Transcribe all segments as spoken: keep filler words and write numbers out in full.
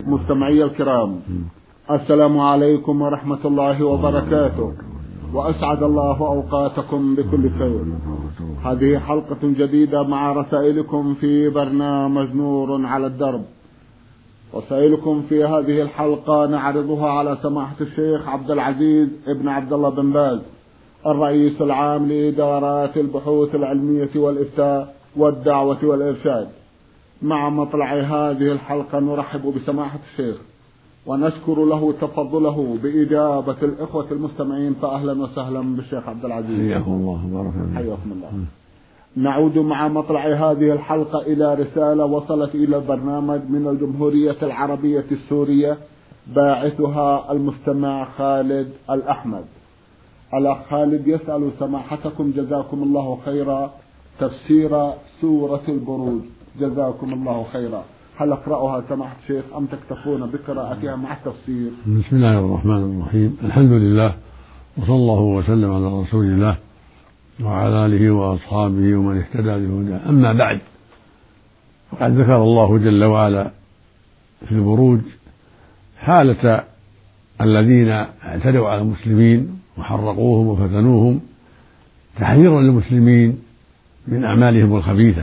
مستمعي الكرام، السلام عليكم ورحمة الله وبركاته، وأسعد الله أوقاتكم بكل خير. هذه حلقة جديدة مع رسائلكم في برنامج نور على الدرب. رسائلكم في هذه الحلقة نعرضها على سماحة الشيخ عبد العزيز ابن عبد الله بن باز، الرئيس العام لإدارات البحوث العلمية والإفتاء والدعوة والإرشاد. مع مطلع هذه الحلقة نرحب بسماحة الشيخ ونشكر له تفضله بإجابة الإخوة المستمعين، فأهلا وسهلا بالشيخ عبد العزيز. حياكم الله وبارك فيكم. حياكم الله. نعود مع مطلع هذه الحلقة إلى رسالة وصلت إلى البرنامج من الجمهورية العربية السورية، باعثها المستمع خالد الأحمد. الأخ خالد يسأل سماحتكم جزاكم الله خيرا تفسير سورة البروج، جزاكم الله خيرا. هل أقرأها سماحة الشيخ أم تكتفون بقراءتها مع التفسير؟ بسم الله الرحمن الرحيم، الحمد لله وصلى الله وسلم على رسول الله وعلى آله وأصحابه ومن اهتدى بهداه. أما بعد، فقد ذكر الله جل وعلا في البروج حالة الذين اعتدوا على المسلمين وحرقوهم وفتنوهم تحذيرا للمسلمين من أعمالهم الخبيثة،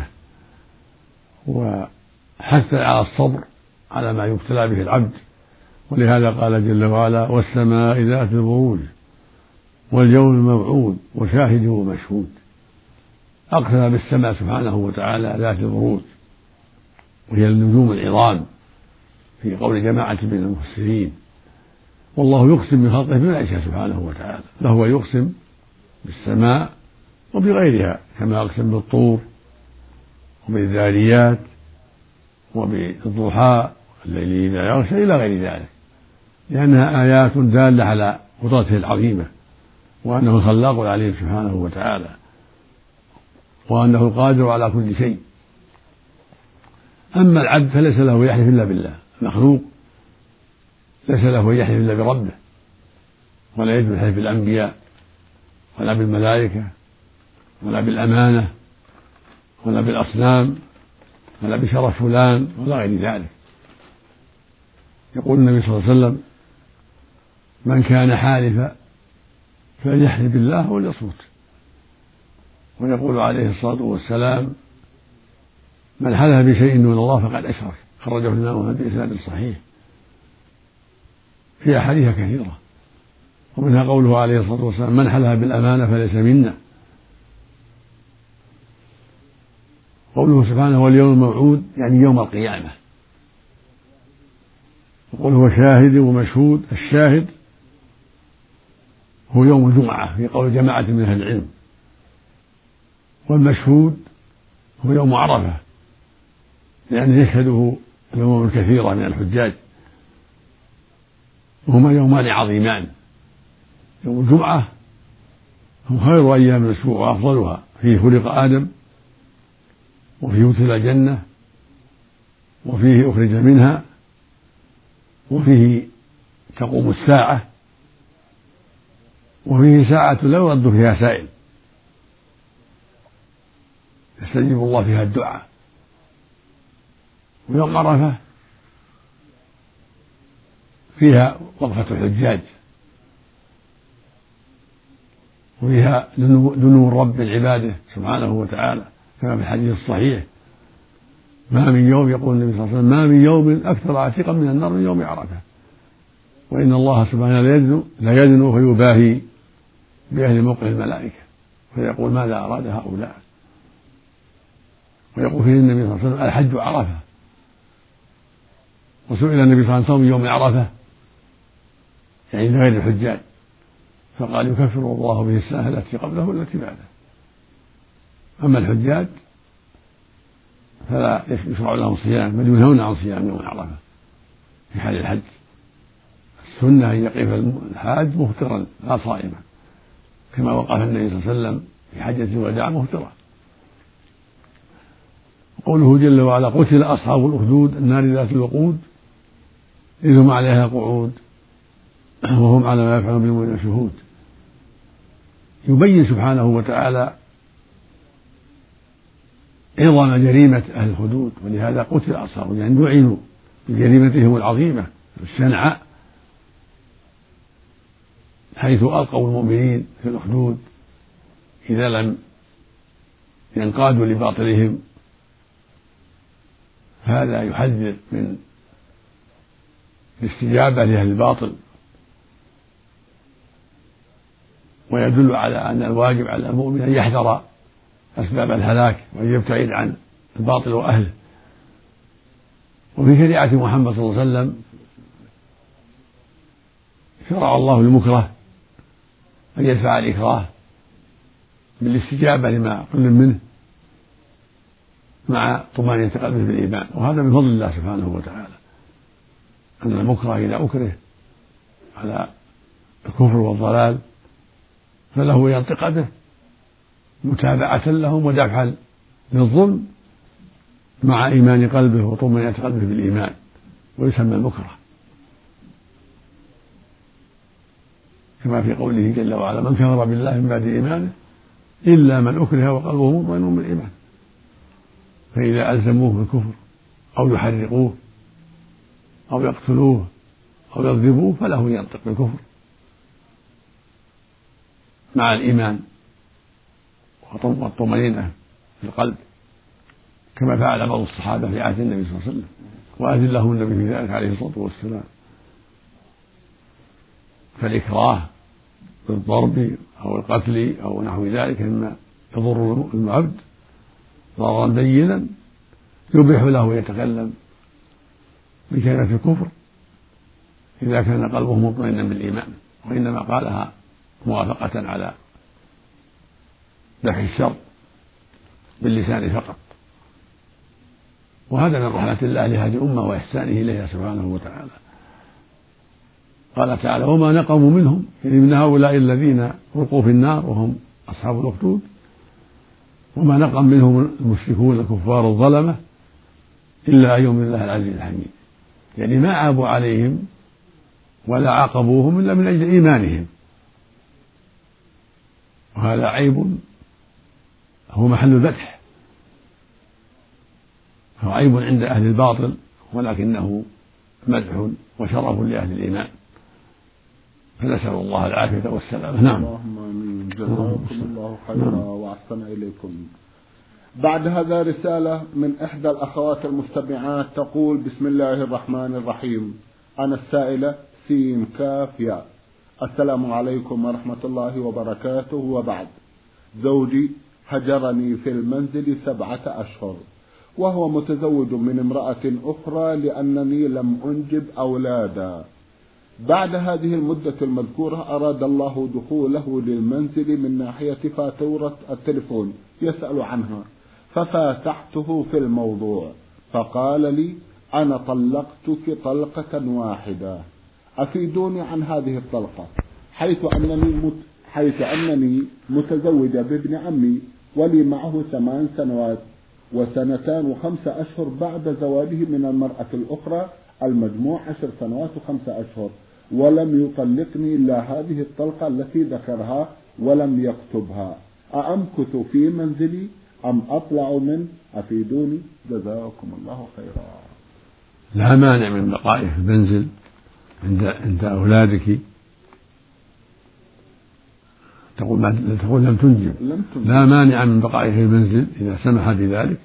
وحث على الصبر على ما يبتلى به العبد. ولهذا قال جل وعلا: والسماء ذات البروج واليوم الموعود وشاهد ومشهود. أقسم بالسماء سبحانه وتعالى ذات البروج، وهي النجوم العظام في قول جماعة من المفسرين. والله يقسم من خلقه بما يشاء سبحانه وتعالى، فهو يقسم بالسماء وبغيرها، كما أقسم بالطور وبالذاريات وبالضحى والليل إذا يغشى إلى غير ذلك، لأنها آيات دالة على قدرته العظيمة، وأنه الخلاق العليم سبحانه وتعالى، وأنه القادر على كل شيء. أما العبد فليس له يحلف إلا بالله، مخلوق ليس له يحلف إلا بربه، ولا يجوز الحلف بالأنبياء ولا بالملائكة ولا بالأمانة ولا بالأصنام ولا بشرف فلان ولا غير ذلك. يقول النبي صلى الله عليه وسلم: من كان حالفا فليحلف بالله وليصمت. ويقول عليه الصلاة والسلام: من حلف بشيء دون الله فقد أشرك. خرجه الإمام أحمد بإسناد صحيح. في أحاديث كثيرة، ومنها قوله عليه الصلاة والسلام: من حلف بالأمانة فليس منا. قوله سبحانه: واليوم الموعود، يعني يوم القيامة. وقوله هو شاهد ومشهود. الشاهد هو يوم الجمعة في قول جماعة من أهل العلم، والمشهود هو يوم عرفة، لأنه يشهده الأمم الكثيرة من الحجاج، وهما يومان عظيمان. يوم الجمعة هو خير أيام الأسبوع وأفضلها، فيه خلق آدم، وفيه أدخل الجنة، وفيه أخرج منها، وفيه تقوم الساعة، وفيه ساعة لا يرد فيها سائل، يستجيب الله فيها الدعاء. ويوم عرفة فيها وقفة الحجاج، وفيها دنو الرب من عباده سبحانه وتعالى، كما في الحديث الصحيح: ما من يوم، يقول النبي صلى الله عليه وسلم: ما من يوم أكثر عتيقا من النار من يوم عرفة. وإن الله سبحانه لا يدنو فيباهي بأهل موقف الملائكة، فيقول: ماذا أراد هؤلاء؟ ويقول فيه النبي صلى الله عليه وسلم: الحج عرفة. وسئل النبي صلى الله عليه وسلم صوم يوم عرفة، يعني لغير الحجاج، فقال: يكفر الله به السنة التي قبله والتي بعده. أما الحجاج فلا يشرع لهم صيام، بل ينهون عن صيام يوم عرفة في حال الحج. السنة أن يقف الحاج مفطرا لا صائما، كما وقف النبي صلى الله عليه وسلم في حجة الوداع مفطرا. قوله جل وعلا: قتل أصحاب الأخدود النار ذات الوقود إذ هم عليها قعود وهم على ما يفعلون بالمؤمنين شهود. يبين سبحانه وتعالى عظم جريمة أهل الخدود، ولهذا قتل أصحابه، يعني لعنوا بجريمتهم العظيمة الشنعاء، حيث ألقوا المؤمنين في الأخدود إذا لم ينقادوا لباطلهم. هذا يحذر من الاستجابة لأهل الباطل، ويدل على أن الواجب على المؤمن أن يحذر أسباب الهلاك وأن يبتعد عن الباطل وأهله. وفي شريعة محمد صلى الله عليه وسلم شرع الله المكره أن يدفع الإكراه بالاستجابة لما كل منه مع طمأنينة قلبه بالإيمان، وهذا من فضل الله سبحانه وتعالى، أن المكره إذا أكره على الكفر والضلال فله ينطق به متابعة لهم ودفعا للظلم مع إيمان قلبه وطمأنينة قلبه بالإيمان، ويسمى المكره، كما في قوله جل وعلا: من كفر بالله من بعد إيمانه إلا من أكره وقلبه مطمئن بالإيمان. فإذا ألزموه بالكفر أو يحرقوه أو يقتلوه أو يضربوه فله ينطق بالكفر مع الإيمان والطمأنينة في القلب، كما فعل بعض الصحابة في عهد النبي صلى الله عليه وسلم، وأذن لهم النبي في ذلك عليه الصلاة والسلام. فالإكراه بالضرب أو القتل أو نحو ذلك مما يضر العبد ضررا بينا يبيح له يتكلم بكلمة الكفر إذا كان قلبه مطمئنا بالإيمان، وإنما قالها موافقة على دفع الشر باللسان فقط. وهذا من رحمة الله لهذه الأمة وإحسانه إليها سبحانه وتعالى. قال تعالى: وما نقموا منهم يعني من هؤلاء الذين ألقوا في النار وهم أصحاب الأخدود، وما نقم منهم المشركون الكفار الظلمة إلا أن يؤمنوا بالله العزيز الحميد، يعني ما عابوا عليهم ولا عاقبوهم إلا من أجل إيمانهم، وهذا عيب هو محل الفتح، هو عيب عند أهل الباطل ولكنه مدح وشرف لأهل الإيمان، فنسأل الله العافية والسلامة. نعم. اللهم آمين. جزاكم الله خيرا وأحسن إليكم. بعد هذا رسالة من إحدى الأخوات المستمعات تقول: بسم الله الرحمن الرحيم. أنا السائلة سين كاف ياء. السلام عليكم ورحمة الله وبركاته. وبعد، زوجي هجرني في المنزل سبعة أشهر، وهو متزوج من امرأة أخرى لأنني لم أنجب أولادا. بعد هذه المدة المذكورة أراد الله دخوله للمنزل من ناحية فاتورة التلفون يسأل عنها، ففاتحته في الموضوع فقال لي: أنا طلقتك طلقة واحدة، أفيدوني عن هذه الطلقة، حيث أنني مت حيث أنني متزوجة بابن عمي ولي معه ثمان سنوات وسنتان وخمسة أشهر بعد زواجه من المرأة الأخرى، المجموع عشر سنوات وخمسة أشهر، ولم يطلقني إلا هذه الطلقة التي ذكرها ولم يكتبها، أأمكث في منزلي أم أطلع منه؟ أفيدوني جزاكم الله خيرا. لا مانع من بقائه في المنزل عند عند أولادك، تقول ما تقول لم تنجب، لا مانع من بقائه في المنزل إذا سمح بذلك،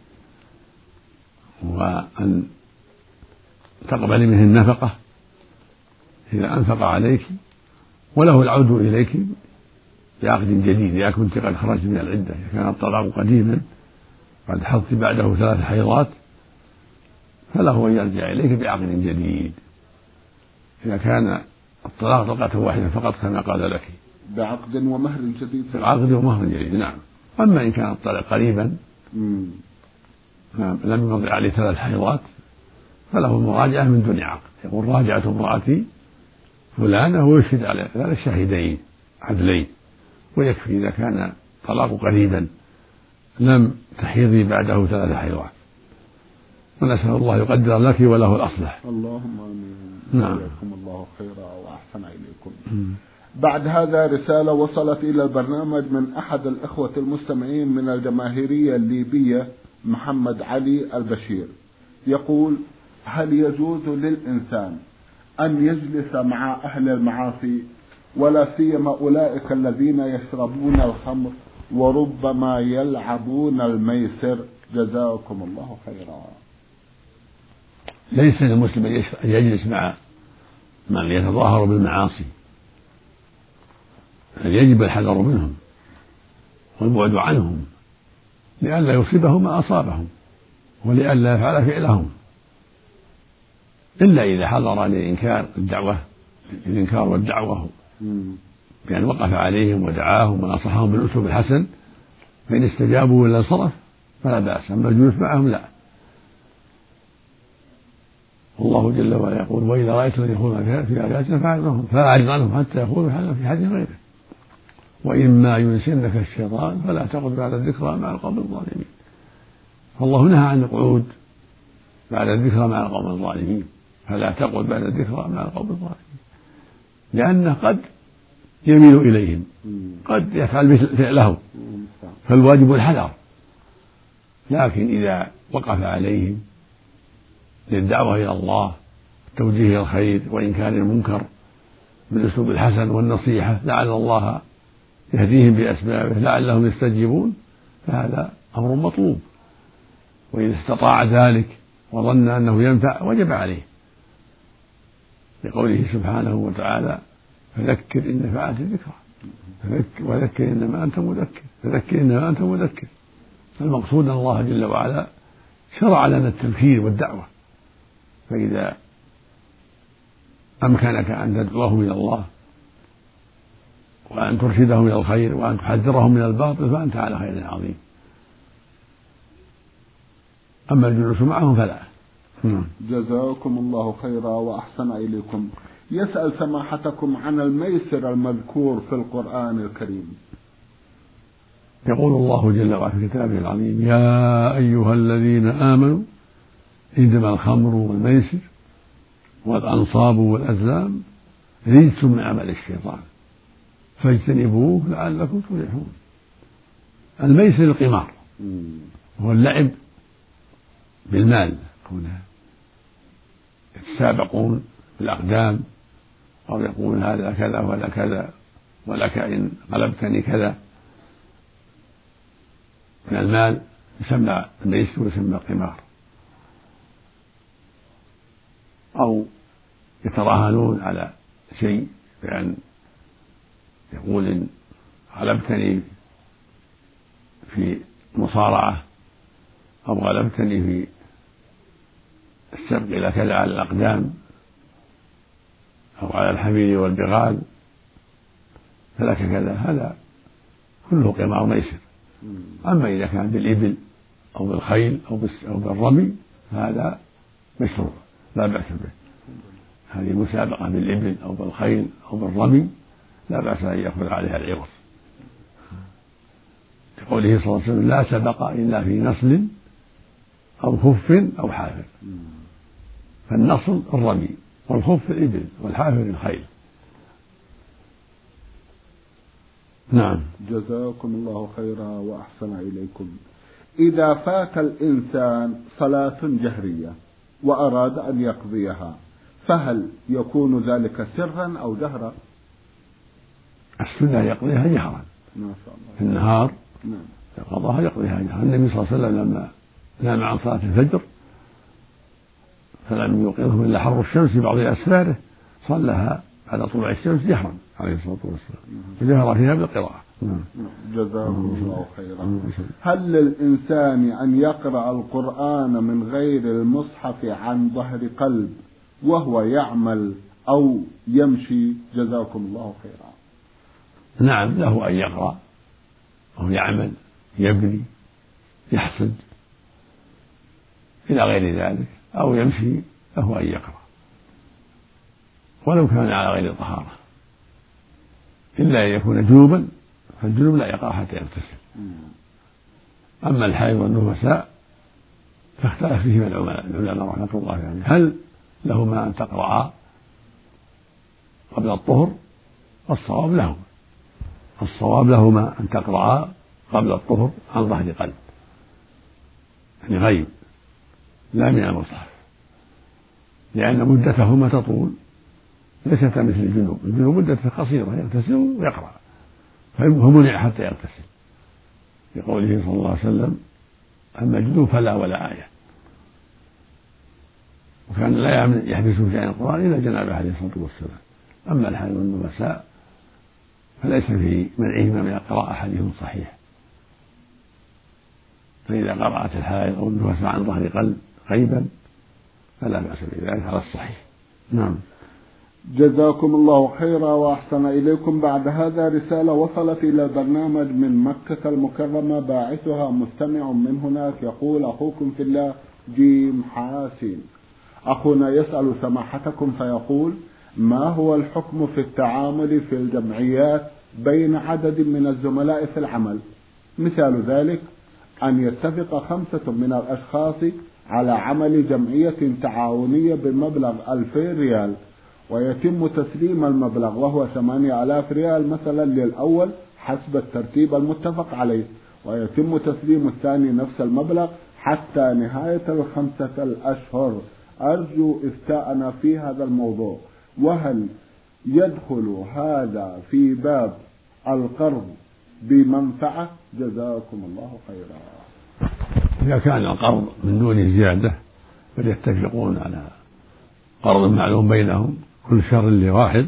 وأن تقبل منه النفقة إذا أنفق عليك، وله العود إليك بعقد جديد إذا كنت قد خرجت من العدة. إذا كان الطلاق قديما قد حضت بعده ثلاث حيضات فله أن يرجع إليك بعقد جديد. إذا كان الطلاق طلقة واحدة فقط كما قال لك، بعقد ومهر جديد. بعقد ومهر جديد، نعم. أما إن كان الطلاق قريبا لم يمضي عليه ثلاث حيضات فله المراجعة من دون عقد، يقول: راجعت امرأتي فلانة، ويشهد على ذلك شاهدين عدلين، ويكفي إذا كان طلاق قريبا لم تحيضي بعده ثلاث حيضات. ونسأل الله يقدر لك وله الأصلح. اللهم آمين. نعم. جزاكم الله خيرا وأحسن إليكم. م. بعد هذا رسالة وصلت إلى البرنامج من أحد الإخوة المستمعين من الجماهيرية الليبية محمد علي البشير، يقول: هل يجوز للإنسان أن يجلس مع أهل المعاصي ولا سيما أولئك الذين يشربون الخمر وربما يلعبون الميسر؟ جزاكم الله خيرا. ليس للمسلم أن يجلس مع من يتظاهر بالمعاصي، بل يجب الحذر منهم والبعد عنهم لئلا يصيبهم ما أصابهم ولئلا يفعل فعلهم، إلا إذا حضر للإنكار الدعوة الإنكار والدعوة بأن وقف عليهم ودعاهم ونصحهم بالأسلوب الحسن، فإن استجابوا إلى الصرف فلا بأس، أما الجلوس معهم لا. الله جل وعلا يقول: وإذا رأيت الذين يخوضون في آياتنا فأعرض عنهم حتى يخوضوا في حديث غيره وإما ينسنك الشيطان فلا تقعد بعد الذكرى مع القوم الظالمين. فالله نهى عن القعود بعد الذكرى مع القوم الظالمين، فلا تقعد بعد الذكرى مع القوم الظالمين، لأنه قد يميل إليهم، قد يفعل فعلهم، فالواجب الحذر. لكن إذا وقف عليهم للدعوة إلى الله توجيه إلى الخير وإنكار المنكر بالأسلوب الحسن والنصيحة لعل الله يهديهم بأسبابه لعلهم يستجيبون، فهذا أمر مطلوب. وإذا استطاع ذلك وظن أنه ينفع وجب عليه، لقوله سبحانه وتعالى: فذكر إن نفعت الذكرى وذكر إنما أنت مذكر فذكر إنما أنت مذكر. فالمقصود أن الله جل وعلا شرع لنا التذكير والدعوة، فإذا أمكنك أن تدعوهم إلى الله وأن ترشدهم إلى الخير وأن تحذرهم من الباطل فأنت على خير عظيم. أما الجلوس معهم فلا. جزاكم الله خيرا وأحسن إليكم. يسأل سماحتكم عن الميسر المذكور في القرآن الكريم. يقول الله جل وعلا في كتابه العظيم: يا أيها الذين آمنوا إنما الخمر والميسر والأنصاب والأزلام رجس من عمل الشيطان فاجتنبوه لعلكم تفلحون. الميسر القمار هو اللعب بالمال، كونها يتسابقون بالأقدام أو يقول هذا كذا ولا كذا ولك إن غلبتني كذا من المال، يسمى الميسر ويسمى القمار. أو يتراهنون على شيء بأن يقول إن غلبتني في مصارعة أو غلبتني في السبق إلى كذا على الأقدام أو على الحمير والبغال فلك كذا، هذا كله قمار ميسر. أما إذا كان بالإبل أو بالخيل أو بالرمي فهذا مشروع لا بأس به. هذه مسابقة بالإبل أو بالخيل أو بالرمي لا بأس أن يأخذ عليها العوض، لقوله صلى الله عليه وسلم: لا سبق إلا في نصل أو خف أو حافر. فالنصل الرمي والخف الإبل والحافر الخيل. نعم. جزاكم الله خيرا وأحسن إليكم. إذا فات الإنسان صلاة جهرية وأراد أن يقضيها فهل يكون ذلك سرا أو جهرا؟ السنة يقضيها جهرا ما شاء الله في النهار. نعم. قضاها يقضيها جهرا. النبي صلى الله عليه وسلم لما نام عن صلاة الفجر فلم يوقظه إلا حر الشمس في بعض أسفاره صلىها على طلوع الشمس جهرا عليه الصلاة والسلام وجهر فيها بالقراءة. جزاكم الله خيرا. هل للإنسان أن يقرأ القرآن من غير المصحف عن ظهر قلب وهو يعمل أو يمشي؟ جزاكم الله خيرا. نعم، له أن يقرأ أو يعمل يبني يحصد إلى غير ذلك أو يمشي، له أن يقرأ ولو كان على غير طهارة، إلا أن يكون جنوبا، فالجنوب لا يقرأ حتى يغتسل. أما الحائض والنفساء فاختلف فيهما العلماء رحمة الله عليهم، هل لهما أن تقرأ قبل الطهر؟ الصواب لهما الصواب لهما أن تقرأ قبل الطهر عن ظهر قلب، يعني غيب لا من المصحف. لأن مدتهما تطول ليست مثل الجنوب. الجنوب مدته قصيرة يغتسل ويقرأ فمنع حتى يغتسل لقوله صلى الله عليه وسلم أما الجنوب فلا ولا آية. وكان لا يحبسه شيء عن القرآن إلا الجنابة عليه الصلاة والسلام. أما الحائض والنفساء فليس في منعهما من القراءة حديث صحيح، فإذا قرأت الحائض أو النفساء عن ظهر قلب غيبا فلا بأس بذلك على الصحيح. نعم. جزاكم الله خيرا وأحسن إليكم. بعد هذا رسالة وصلت إلى البرنامج من مكة المكرمة، باعثها مستمع من هناك يقول: أخوكم في الله جيم حاسين. أخونا يسأل سماحتكم فيقول: ما هو الحكم في التعامل في الجمعيات بين عدد من الزملاء في العمل؟ مثال ذلك أن يتفق خمسة من الأشخاص على عمل جمعية تعاونية بمبلغ ألفين ريال، ويتم تسليم المبلغ وهو ثمانية آلاف ريال مثلا للأول حسب الترتيب المتفق عليه، ويتم تسليم الثاني نفس المبلغ حتى نهاية الخمسة الأشهر. أرجو إفتاءنا في هذا الموضوع، وهل يدخل هذا في باب القرض بمنفعة؟ جزاكم الله خيرا. إذا كان القرض من دون زيادة فليتفقون على قرض معلوم بينهم كل شهر لواحد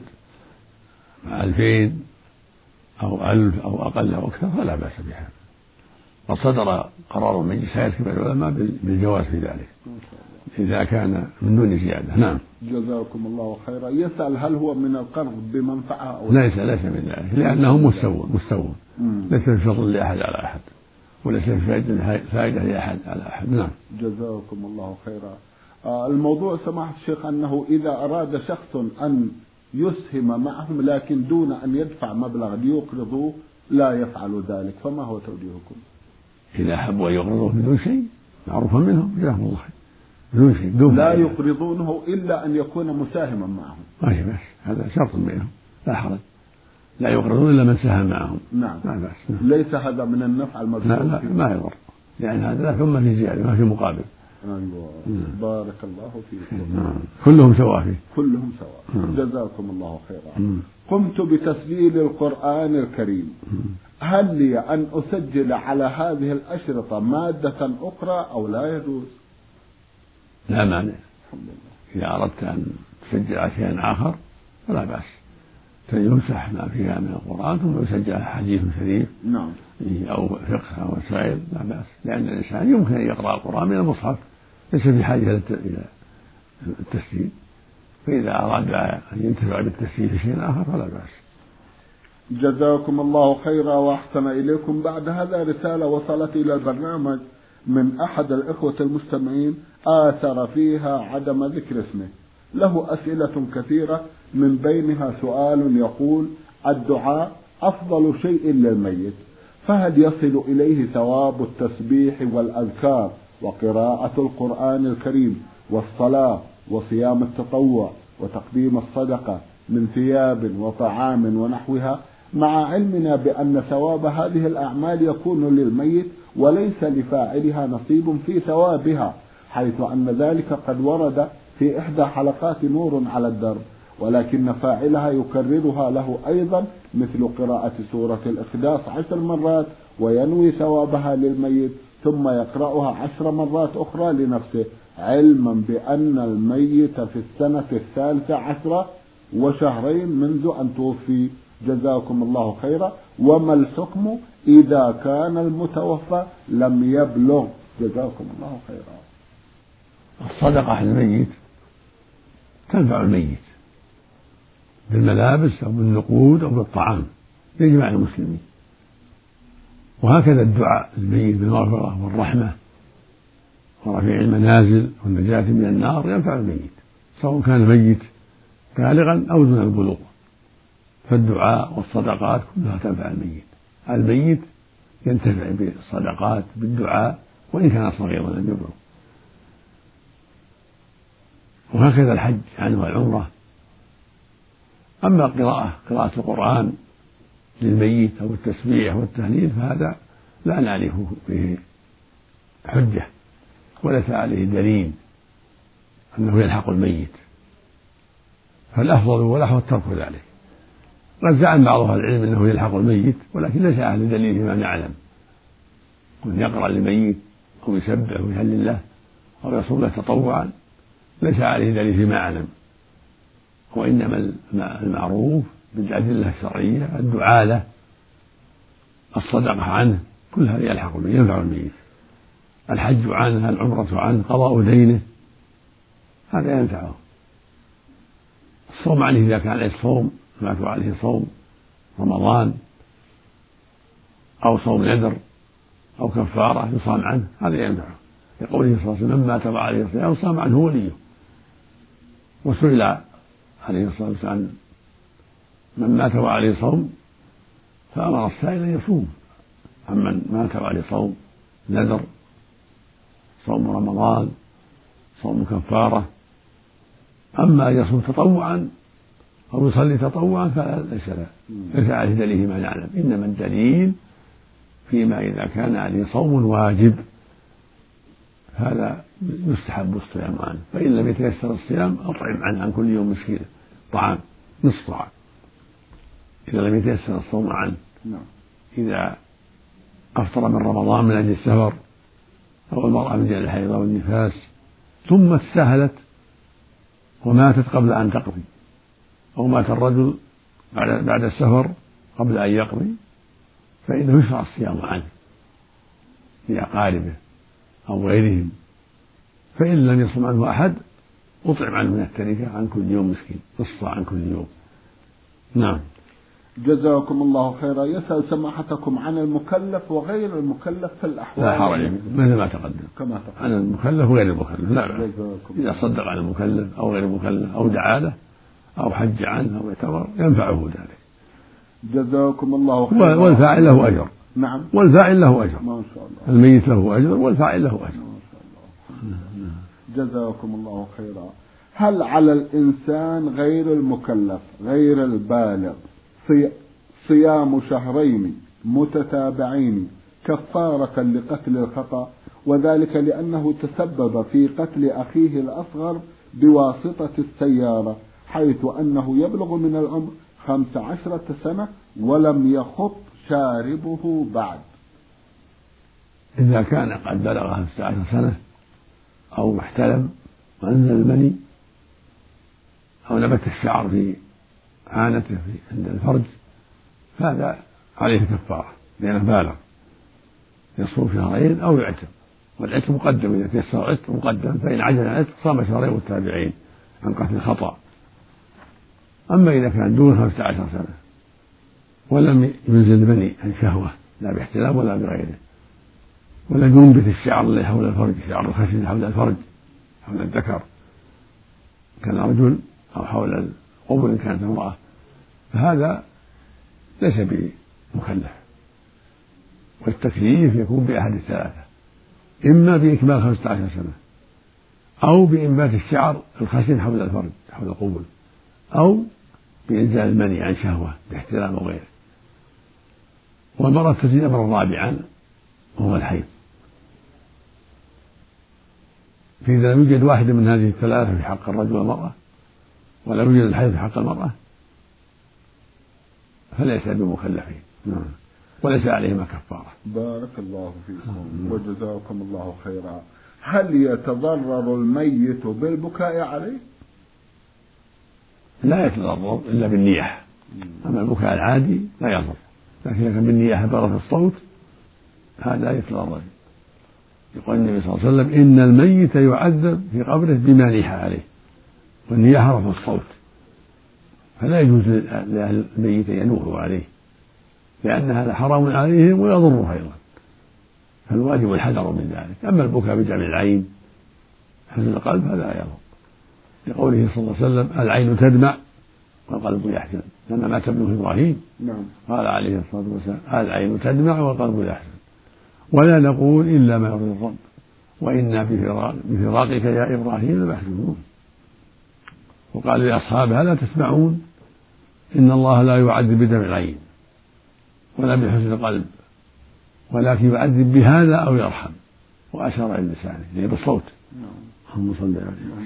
مع ألفين أو ألف أو أقل أو أكثر فلا بأس بها. وصدر قرار من مجلس كبار العلماء بالجواز في ذلك إذا كان من دون زيادة. نعم. جزاكم الله خيرا. يسأل: هل هو من القرض بمنفعة أو ليس ليس من ذلك، لأنه مستوى مستوى ليس في فضل لأحد على أحد وليس في فائدة لأحد على أحد. نعم. جزاكم الله خيرا. آه الموضوع سماحة الشيخ أنه إذا أراد شخص أن يسهم معهم لكن دون أن يدفع مبلغ ليقرضوه لا يفعل ذلك، فما هو توجيهكم؟ إذا أحبوا أن يقرضوه بدون شيء معروفا منهم جزاهم الله خير. بدون شيء بدون لا يقرضونه إلا أن يكون مساهما معهم. أي بس هذا شرط بينهم لا حرج. لا يقرضون إلا من ساهم معهم. نعم. لا بأس. نعم. ليس هذا من النفع المذكور. لا لا ما يضر، لأن هذا لا ثم في زيادة ما في مقابل. أيوة. بارك الله فيكم. نعم. كلهم سواء فيه. كلهم سواء. جزاكم الله خيرا. مم. قمت بتسجيل القرآن الكريم، هل لي أن أسجل على هذه الأشرطة مادة أخرى أو لا يجوز؟ لا مانع. إذا أردت أن تسجل شيئا آخر فلا بأس، يمسح ما فيها من القرآن ثم يسجل حديث شريف. نعم. أو فقه أو مسائل لا بأس، لأن الإنسان يمكن أن يقرأ القرآن من المصحف ليس في حاجة إلى التسجيل، فإذا أراد أن ينتفع بالتسجيل في شيء آخر فلا بأس. جزاكم الله خيرا وأحسن إليكم. بعد هذا رسالة وصلت إلى البرنامج من أحد الإخوة المستمعين آثر فيها عدم ذكر اسمه. له أسئلة كثيرة، من بينها سؤال يقول: الدعاء أفضل شيء للميت، فهل يصل إليه ثواب التسبيح والأذكار وقراءة القرآن الكريم والصلاة وصيام التطوع وتقديم الصدقة من ثياب وطعام ونحوها، مع علمنا بأن ثواب هذه الأعمال يكون للميت وليس لفاعلها نصيب في ثوابها، حيث أن ذلك قد ورد في إحدى حلقات نور على الدرب، ولكن فاعلها يكررها له أيضا مثل قراءة سورة الإخلاص عشر مرات وينوي ثوابها للميت ثم يقرأها عشر مرات أخرى لنفسه، علما بأن الميت في السنة الثالثة عشرة وشهرين منذ أن توفي. جزاكم الله خيرا. وما الحكم إذا كان المتوفى لم يبلغ؟ جزاكم الله خيرا. الصدقة على الميت تنفع الميت بالملابس أو بالنقود أو بالطعام لجميع المسلمين، وهكذا الدعاء للميت بالمغفرة والرحمة ورفيع المنازل والنجاة من النار ينفع الميت سواء كان الميت بالغا أو دون البلوغ، فالدعاء والصدقات كلها تنفع الميت. الميت ينتفع بالصدقات بالدعاء وإن كان صغيرا لم يبلغ. وهكذا الحج عنه العمرة. أما قراءة قراءة القرآن للميت أو التسبيح والتهليل فهذا لا نعرف فيه حجة وليس عليه دليل أنه يلحق الميت، فالأفضل والأحوط ترك ذلك. قد زعم بعض أهل العلم أنه يلحق الميت، ولكن ليس أهل دليل فيما نعلم، من يقرأ للميت أو يسبح ويهلل الله أو يصوم له تطوعا ليس عليه دليل فيما أعلم، وإنما المعروف بالأدلة الشرعية الدعاء له، الصدقة عنه، كل هذا يلحق الميت ينفع الميت، الحج عنه، العمرة عنه، قضاء دينه، هذا ينفعه. الصوم عليه إذا كان عليه صوم مات عليه صوم رمضان أو صوم نذر أو كفارة يصام عنه، هذا ينفعه، لقوله صلى الله عليه وسلم من مات وعليه صيام صام عنه وليه. وسئل عليه الصلاة والسلام من مات وعليه صوم فأمر السائل أن يصوم، عمن مات وعليه صوم نذر، صوم رمضان، صوم كفارة. أما أن يصوم تطوعا أو يصلي تطوعا فليس ليس عليه دليل ما نعلم، إنما الدليل فيما إذا كان عليه صوم واجب هذا يستحب الصيام عنه، فإن لم يتيسر الصيام أطعم عنه عن كل يوم مسكين طعام نصف طعام إذا لم يتيسر الصوم عنه. إذا أفطر من رمضان من أجل السفر أو المرأة من أجل الحيض والنفاس ثم استهلت وماتت قبل أن تقضي، أو مات الرجل بعد بعد السفر قبل أن يقضي، فإنه يشرع الصيام عنه لأقاربه أو غيرهم، فإن لم يصم عنه أحد أطعم عنه من التركة عن كل يوم مسكين نصف عن كل يوم. نعم. جزاكم الله خيرا. يسأل سماحتكم عن المكلف وغير المكلف في الأحوال. لا حرج مثل ما تقدم كما تقدم عن المكلف وغير المكلف، لا بأس إذا صدق عن المكلف أو غير المكلف أو دعا له أو حج عنه أو اعتمر ينفعه ذلك. جزاكم الله خيرا. والفاعل له أجر. نعم. والفاعل له أجر. ما شاء الله. الميت له أجر والفاعل له أجر. ما شاء الله. جزاكم الله خيرا. هل على الإنسان غير المكلف غير البالغ صيام شهرين متتابعين كفارة لقتل الخطأ، وذلك لأنه تسبب في قتل أخيه الأصغر بواسطة السيارة، حيث أنه يبلغ من العمر خمس عشرة سنة ولم يخط شاربه بعد؟ إذا كان قد بلغ خمسة عشر سنة أو احتلم وأنزل المني أو نبت الشعر في عانته في عند الفرج فهذا عليه كفارة لأنه بالغ، يصوم شهرين أو يعتق، والعتق مقدم إذا تيسر العتق مقدم، فإن عجز العتق صام شهرين متتابعين عن قتل الخطأ. أما إذا كان دون خمسة عشر سنة ولم ينزل المني عن شهوة لا باحتلام ولا بغيره، ولم ينبت الشعر الذي حول الفرج، شعر الخشن حول الفرج حول الذكر كان رجل أو حول القبر إن كانت امرأة، فهذا ليس بمكلف. والتكليف يكون بأحد الثلاثة، إما بإكمال خمسة عشر سنة أو بإنبات الشعر الخشن حول الفرج حول القبل أو بإنزال المني عن شهوة باحتلام وغيره. والمرأة تزيد أمرا رابعا وهو الحيض، فإذا لم يوجد واحد من هذه الثلاثة في حق الرجل والمرأة ولا يوجد الحيض في حق المرأة فليس بمكلفين وليس عليهما كفارة. بارك الله فيكم وجزاكم الله خيرا. هل يتضرر الميت بالبكاء عليه؟ لا يتضرر إلا بالنياحة، أما البكاء العادي لا يضر، لكن إذا كان بالنياحة بارة الصوت هذا يتضرر. يقول النبي صلى الله عليه وسلم إن الميت يعذب في قبره بما نيح عليه، والنياحة رفع الصوت، فلا يجوز لأهل الميت أن ينوحوا عليه لأن هذا حرام عليهم ويضره أيضا، فالواجب الحذر من ذلك. أما البكاء بدمع العين حزن القلب هذا لا يضر، لقوله صلى الله عليه وسلم العين تدمع والقلب يحزن، لما مات ابنه إبراهيم قال عليه الصلاة والسلام العين تدمع والقلب يحزن، ولا نقول إلا ما يرضي الرب وإنا بفراقك يا إبراهيم لمحزونون. وقال لأصحابها لا تسمعون إن الله لا يعذب بدمع العين ولا بحزن القلب ولكن يعذب بهذا أو يرحم، وأشار إلى لسانه يعني بالصوت اللهم صل عليه.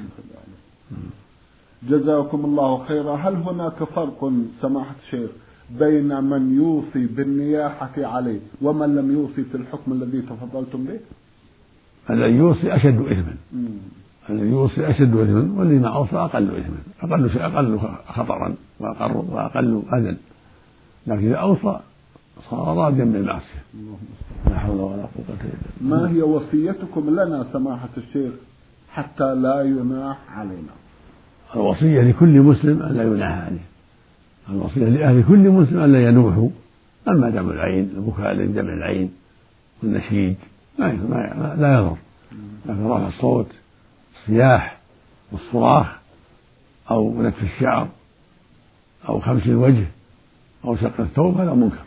جزاكم الله خيرا. هل هناك فرق سماحة الشيخ بين من يوصي بالنياحة عليه ومن لم يوصي في الحكم الذي تفضلتم به؟ الذي يوصي أشد إثما، الذي يوصي أشد إثما، والذي ما أوصى أقل إثما، أقل شيء أقل خطرا وأقل وأقل أذى، لكن إذا أوصى صار راضيا بالمعصية. لا حول ولا قوة إلا بالله. ما هي وصيتكم لنا سماحة الشيخ حتى لا يناح علينا؟ الوصية لكل مسلم أن لا يناح عليه، الوصية لأهل كل مسلم أن لا ينوحوا. أما دمع العين، البكاء لدمع العين والنشيد لا لا يضر، لكن رفع الصوت، الصياح والصراخ أو نتف الشعر أو خمس الوجه أو شق الثوب هذا منكر.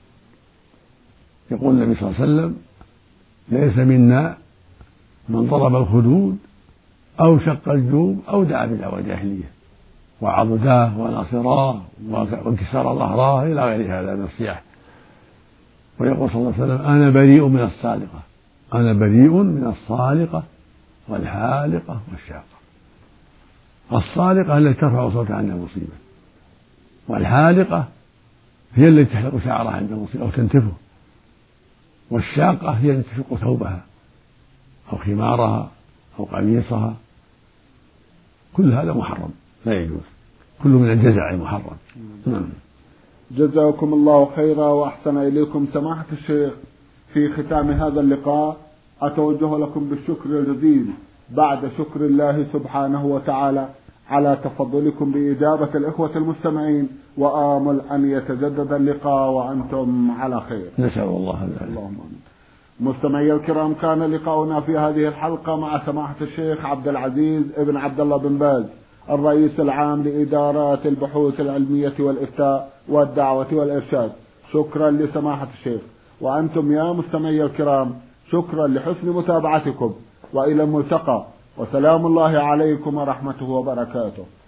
يقول النبي صلى الله عليه وسلم: ليس منا من ضرب الخدود أو شق الجوب أو دعا بدعوى جاهلية وعضداه وناصراه وانكسار ظهراه إلى غير هذا من الصياح. ويقول صلى الله عليه وسلم: أنا بريء من الصالقة، أنا بريء من الصالقة والحالقة والشاقة. الصالقة التي ترفع صوتها عند المصيبة، والحالقة هي التي تحلق شعرها عند المصيبة أو تنتفه، والشاقة هي التي تشق ثوبها أو خمارها أو قميصها. كل هذا محرم لا يجوز، كل من الجزع المحرم. نعم. جزاكم الله خيرا وأحسن إليكم سماحة الشيخ. في ختام هذا اللقاء أتوجه لكم بالشكر الجزيل بعد شكر الله سبحانه وتعالى على تفضلكم بإجابة الإخوة المستمعين، وآمل أن يتجدد اللقاء وأنتم على خير. نسأل الله ذلك. اللهم آمين. مستمعي الكرام، كان لقاؤنا في هذه الحلقة مع سماحة الشيخ عبد العزيز ابن عبد الله بن باز، الرئيس العام لإدارات البحوث العلمية والإفتاء والدعوة والإرشاد. شكرا لسماحة الشيخ، وأنتم يا مستمعي الكرام شكرا لحسن متابعتكم، وإلى الملتقى، وسلام الله عليكم ورحمته وبركاته.